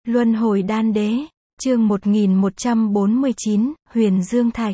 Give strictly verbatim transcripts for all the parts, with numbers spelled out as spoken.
Luân hồi đan đế, chương một nghìn một trăm bốn mươi chín, Huyền Dương Thạch.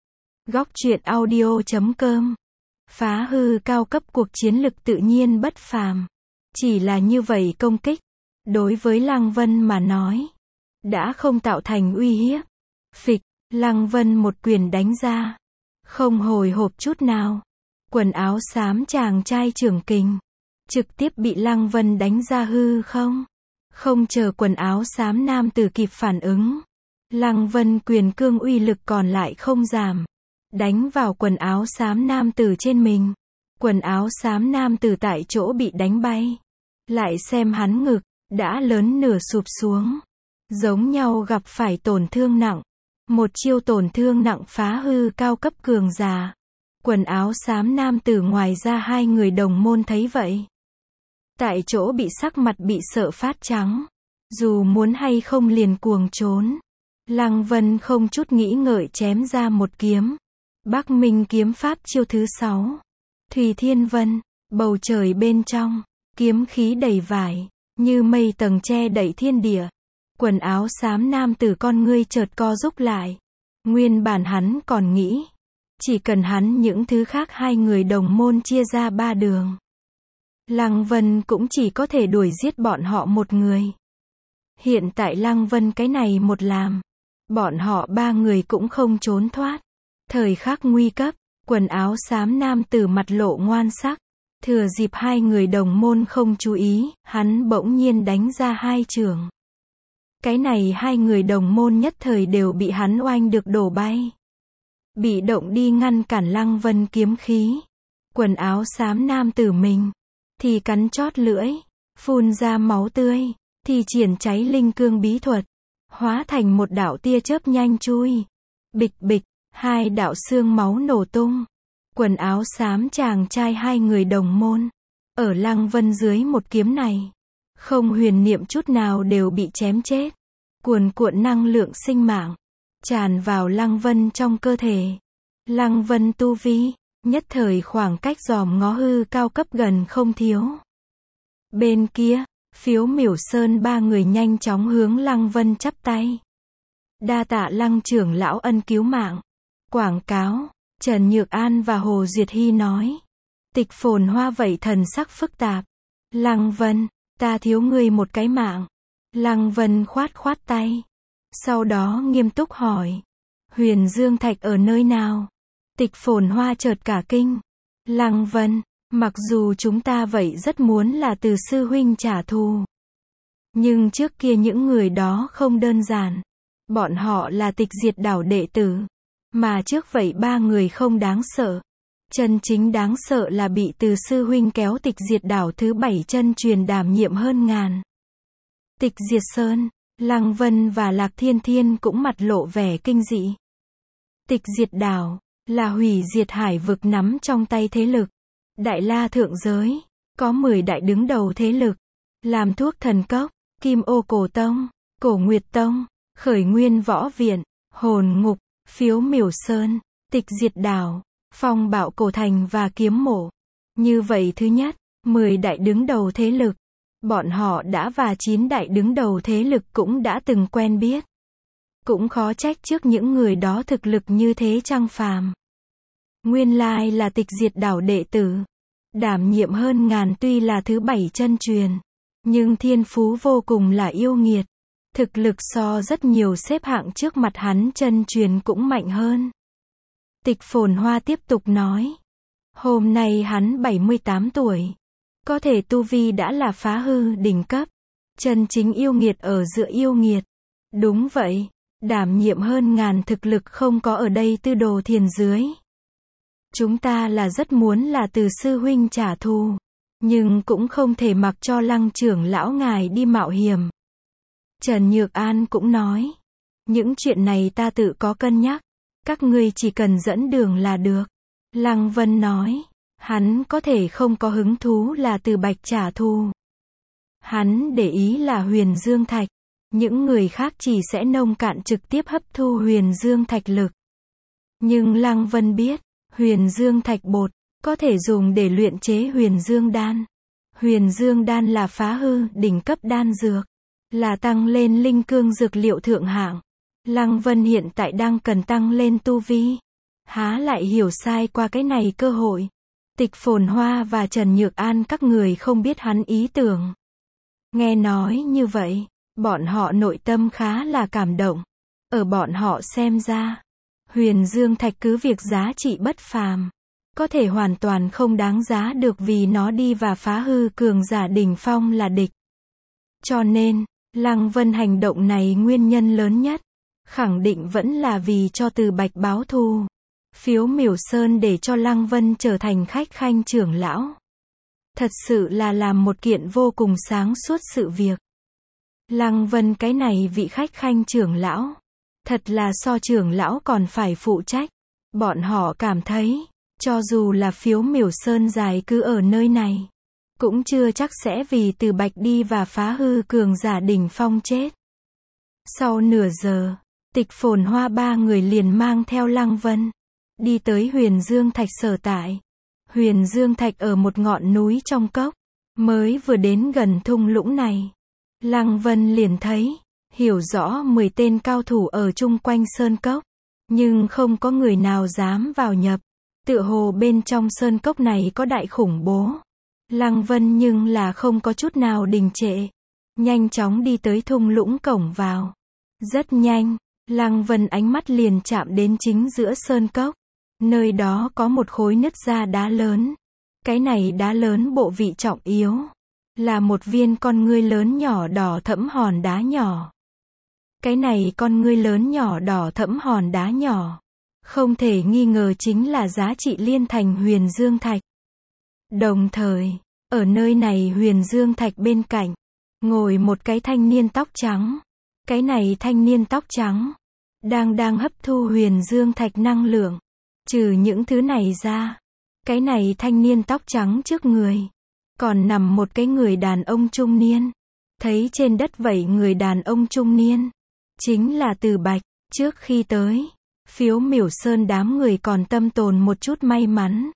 Góc truyện audio chấm com. Phá hư cao cấp cuộc chiến lực tự nhiên bất phàm. Chỉ là như vậy công kích, đối với Lăng Vân mà nói, đã không tạo thành uy hiếp. Phịch, Lăng Vân một quyền đánh ra, không hồi hộp chút nào. Quần áo xám chàng trai trưởng kình, trực tiếp bị Lăng Vân đánh ra hư không. Không chờ quần áo xám nam tử kịp phản ứng, Lăng Vân quyền cương uy lực còn lại không giảm, đánh vào quần áo xám nam tử trên mình. Quần áo xám nam tử tại chỗ bị đánh bay. Lại xem hắn ngực, đã lớn nửa sụp xuống. Giống nhau gặp phải tổn thương nặng. Một chiêu tổn thương nặng phá hư cao cấp cường giả. Quần áo xám nam tử ngoài ra hai người đồng môn thấy vậy, tại chỗ bị sắc mặt bị sợ phát trắng. Dù muốn hay không liền cuồng trốn. Lăng Vân không chút nghĩ ngợi chém ra một kiếm. Bắc Minh kiếm pháp chiêu thứ sáu. Thùy Thiên Vân, bầu trời bên trong, kiếm khí đầy vải, như mây tầng che đậy thiên địa. Quần áo xám nam tử con ngươi chợt co rúc lại. Nguyên bản hắn còn nghĩ, chỉ cần hắn những thứ khác hai người đồng môn chia ra ba đường, Lăng Vân cũng chỉ có thể đuổi giết bọn họ một người. Hiện tại Lăng Vân cái này một làm, bọn họ ba người cũng không trốn thoát. Thời khắc nguy cấp, quần áo xám nam tử mặt lộ ngoan sắc. Thừa dịp hai người đồng môn không chú ý, hắn bỗng nhiên đánh ra hai chưởng. Cái này hai người đồng môn nhất thời đều bị hắn oanh được đổ bay. Bị động đi ngăn cản Lăng Vân kiếm khí. Quần áo xám nam tử mình thì cắn chót lưỡi, phun ra máu tươi, thì triển cháy linh cương bí thuật, hóa thành một đạo tia chớp nhanh chui. Bịch bịch, hai đạo xương máu nổ tung. Quần áo xám chàng trai hai người đồng môn, ở Lăng Vân dưới một kiếm này, không huyền niệm chút nào đều bị chém chết. Cuồn cuộn năng lượng sinh mạng tràn vào Lăng Vân trong cơ thể. Lăng Vân tu vi, nhất thời khoảng cách dòm ngó hư cao cấp gần không thiếu. Bên kia, Phiếu Miểu Sơn ba người nhanh chóng hướng Lăng Vân chắp tay. Đa tạ Lăng trưởng lão ân cứu mạng. Quảng cáo, Trần Nhược An và Hồ Duyệt Hy nói. Tịch Phồn Hoa vậy thần sắc phức tạp. Lăng Vân, ta thiếu ngươi một cái mạng. Lăng Vân khoát khoát tay. Sau đó nghiêm túc hỏi. Huyền Dương Thạch ở nơi nào? Tịch Phồn Hoa chợt cả kinh. Lăng Vân, mặc dù chúng ta vậy rất muốn là từ sư huynh trả thù, nhưng trước kia những người đó không đơn giản. Bọn họ là Tịch Diệt Đảo đệ tử. Mà trước vậy ba người không đáng sợ. Chân chính đáng sợ là bị từ sư huynh kéo Tịch Diệt Đảo thứ bảy chân truyền đảm nhiệm hơn ngàn. Tịch Diệt Sơn, Lăng Vân và Lạc Thiên Thiên cũng mặt lộ vẻ kinh dị. Tịch Diệt Đảo là hủy diệt hải vực nắm trong tay thế lực. Đại La thượng giới có mười đại đứng đầu thế lực, làm thuốc thần cốc, Kim Ô Cổ Tông, Cổ Nguyệt Tông, Khởi Nguyên Võ Viện, Hồn Ngục, Phiếu Miểu Sơn, Tịch Diệt Đảo, Phong Bạo Cổ Thành và Kiếm Mộ. Như vậy thứ nhất, mười đại đứng đầu thế lực, bọn họ đã và chín đại đứng đầu thế lực cũng đã từng quen biết. Cũng khó trách trước những người đó thực lực như thế trăng phàm. Nguyên lai là Tịch Diệt Đảo đệ tử, đảm nhiệm hơn ngàn tuy là thứ bảy chân truyền, nhưng thiên phú vô cùng là yêu nghiệt. Thực lực so rất nhiều xếp hạng trước mặt hắn chân truyền cũng mạnh hơn. Tịch Phồn Hoa tiếp tục nói. Hôm nay hắn bảy mươi tám tuổi. Có thể tu vi đã là phá hư đỉnh cấp. Chân chính yêu nghiệt ở giữa yêu nghiệt. Đúng vậy, đảm nhiệm hơn ngàn thực lực không có ở đây Tư Đồ Thiền dưới. Chúng ta là rất muốn là từ sư huynh trả thù, nhưng cũng không thể mặc cho Lăng trưởng lão ngài đi mạo hiểm. Trần Nhược An cũng nói. Những chuyện này ta tự có cân nhắc. Các ngươi chỉ cần dẫn đường là được. Lăng Vân nói. Hắn có thể không có hứng thú là từ Bạch trả thù. Hắn để ý là Huyền Dương Thạch. Những người khác chỉ sẽ nông cạn trực tiếp hấp thu Huyền Dương Thạch lực. Nhưng Lăng Vân biết, Huyền Dương Thạch bột có thể dùng để luyện chế Huyền Dương Đan. Huyền Dương Đan là phá hư đỉnh cấp đan dược. là tăng lên linh cương dược liệu thượng hạng. Lăng Vân hiện tại đang cần tăng lên tu vi. Há lại hiểu sai qua cái này cơ hội. Tịch Phồn Hoa và Trần Nhược An các người không biết hắn ý tưởng. Nghe nói như vậy, bọn họ nội tâm khá là cảm động. Ở bọn họ xem ra, Huyền Dương Thạch cứ việc giá trị bất phàm, có thể hoàn toàn không đáng giá được vì nó đi và phá hư cường giả đỉnh phong là địch. Cho nên, Lăng Vân hành động này nguyên nhân lớn nhất, khẳng định vẫn là vì cho Từ Bạch báo thù. Phiếu miểu sơn để cho Lăng Vân trở thành khách khanh trưởng lão. Thật sự là làm một kiện vô cùng sáng suốt sự việc. Lăng Vân cái này vị khách khanh trưởng lão, thật là so trưởng lão còn phải phụ trách. Bọn họ cảm thấy, cho dù là phiếu miểu sơn dài cứ ở nơi này, cũng chưa chắc sẽ vì Từ Bạch đi và phá hư cường giả đỉnh phong chết. Sau nửa giờ, Tịch Phồn Hoa ba người liền mang theo Lăng Vân đi tới Huyền Dương Thạch sở tại. Huyền Dương Thạch ở một ngọn núi trong cốc. Mới vừa đến gần thung lũng này, Lăng Vân liền thấy, hiểu rõ mười tên cao thủ ở chung quanh sơn cốc. Nhưng không có người nào dám vào nhập. Tựa hồ bên trong sơn cốc này có đại khủng bố. Lăng Vân nhưng là không có chút nào đình trệ. Nhanh chóng đi tới thung lũng cổng vào. Rất nhanh, Lăng Vân ánh mắt liền chạm đến chính giữa sơn cốc. Nơi đó có một khối nứt ra đá lớn. Cái này đá lớn bộ vị trọng yếu. Là một viên con ngươi lớn nhỏ đỏ thẫm hòn đá nhỏ. Cái này con ngươi lớn nhỏ đỏ thẫm hòn đá nhỏ. Không thể nghi ngờ chính là giá trị liên thành Huyền Dương Thạch. Đồng thời, ở nơi này Huyền Dương Thạch bên cạnh, ngồi một cái thanh niên tóc trắng. Cái này thanh niên tóc trắng, đang đang hấp thu Huyền Dương Thạch năng lượng. Trừ những thứ này ra, cái này thanh niên tóc trắng trước người, còn nằm một cái người đàn ông trung niên. Thấy trên đất vậy người đàn ông trung niên, chính là Từ Bạch. Trước khi tới, phiếu miểu sơn đám người còn tâm tồn một chút may mắn.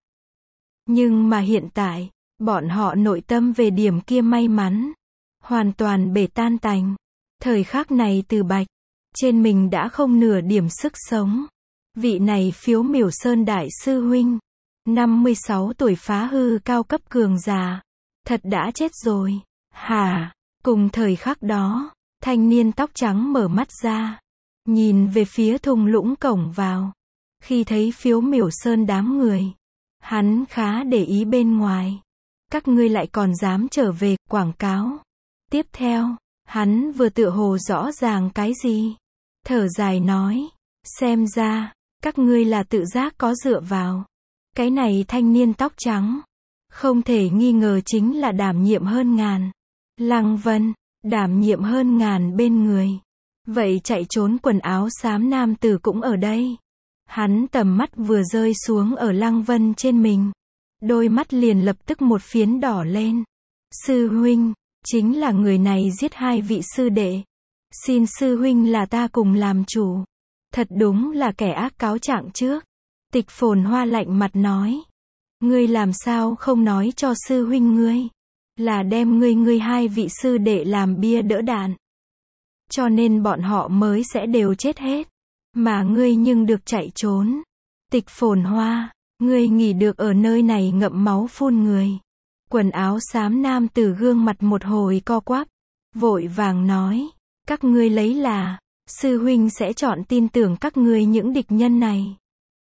Nhưng mà hiện tại, bọn họ nội tâm về điểm kia may mắn, hoàn toàn bể tan tành. Thời khắc này Từ Bạch, trên mình đã không nửa điểm sức sống. Vị này phiếu miểu sơn đại sư huynh, năm mươi sáu tuổi phá hư cao cấp cường giả, thật đã chết rồi. Hả? Cùng thời khắc đó, thanh niên tóc trắng mở mắt ra, nhìn về phía thung lũng cổng vào. Khi thấy phiếu miểu sơn đám người, hắn khá để ý bên ngoài. Các ngươi lại còn dám trở về, quảng cáo. Tiếp theo, hắn vừa tựa hồ rõ ràng cái gì. Thở dài nói, xem ra, các ngươi là tự giác có dựa vào. Cái này thanh niên tóc trắng, không thể nghi ngờ chính là đảm nhiệm hơn ngàn. Lăng Vân, đảm nhiệm hơn ngàn bên người. Vậy chạy trốn quần áo xám nam tử cũng ở đây. Hắn tầm mắt vừa rơi xuống ở Lăng Vân trên mình. Đôi mắt liền lập tức một phiến đỏ lên. Sư huynh, chính là người này giết hai vị sư đệ. Xin sư huynh là ta cùng làm chủ. Thật đúng là kẻ ác cáo trạng trước. Tịch Phồn Hoa lạnh mặt nói. Ngươi làm sao không nói cho sư huynh ngươi. Là đem ngươi ngươi hai vị sư đệ làm bia đỡ đạn. Cho nên bọn họ mới sẽ đều chết hết. Mà ngươi nhưng được chạy trốn. Tịch Phồn Hoa, ngươi nghỉ được ở nơi này ngậm máu phun người. Quần áo xám nam tử gương mặt một hồi co quắp. Vội vàng nói. Các ngươi lấy là, sư huynh sẽ chọn tin tưởng các ngươi những địch nhân này.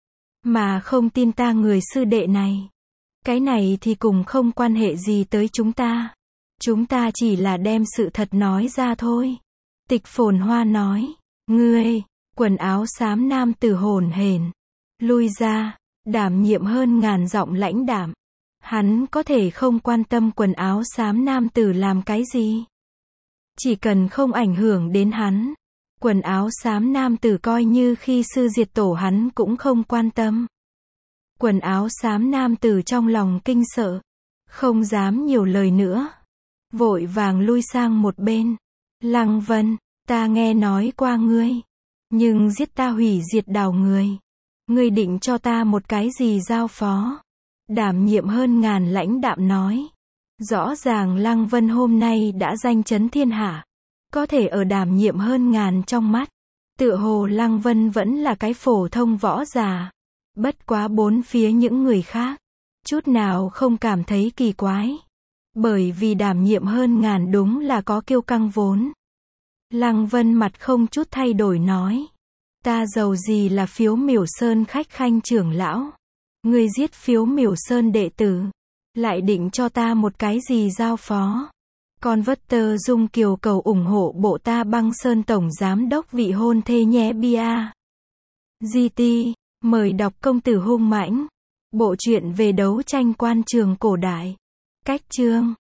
Mà không tin ta người sư đệ này. Cái này thì cùng không quan hệ gì tới chúng ta. Chúng ta chỉ là đem sự thật nói ra thôi. Tịch Phồn Hoa nói. Ngươi, quần áo xám nam tử hồn hển. Lui ra, đảm nhiệm hơn ngàn giọng lãnh đạm. Hắn có thể không quan tâm quần áo xám nam tử làm cái gì. Chỉ cần không ảnh hưởng đến hắn. Quần áo xám nam tử coi như khi sư diệt tổ hắn cũng không quan tâm. Quần áo xám nam tử trong lòng kinh sợ. Không dám nhiều lời nữa. Vội vàng lui sang một bên. Lăng Vân, ta nghe nói qua ngươi. Nhưng giết ta hủy diệt đào người. Ngươi định cho ta một cái gì giao phó? Đảm nhiệm hơn ngàn lãnh đạm nói. Rõ ràng Lăng Vân hôm nay đã danh chấn thiên hạ. có thể ở đảm nhiệm hơn ngàn trong mắt. Tựa hồ Lăng Vân vẫn là cái phổ thông võ giả. Bất quá bốn phía những người khác, chút nào không cảm thấy kỳ quái. Bởi vì đảm nhiệm hơn ngàn đúng là có kiêu căng vốn. Lăng Vân mặt không chút thay đổi nói. Ta giàu gì là Phiếu Miểu Sơn khách khanh trưởng lão. Ngươi giết Phiếu Miểu Sơn đệ tử. Lại định cho ta một cái gì giao phó. Con vất tơ dung kiều cầu ủng hộ bộ ta Băng Sơn tổng giám đốc vị hôn thê nhé bia. giê tê, mời đọc Công tử hung mãnh. Bộ truyện về đấu tranh quan trường cổ đại. Cách chương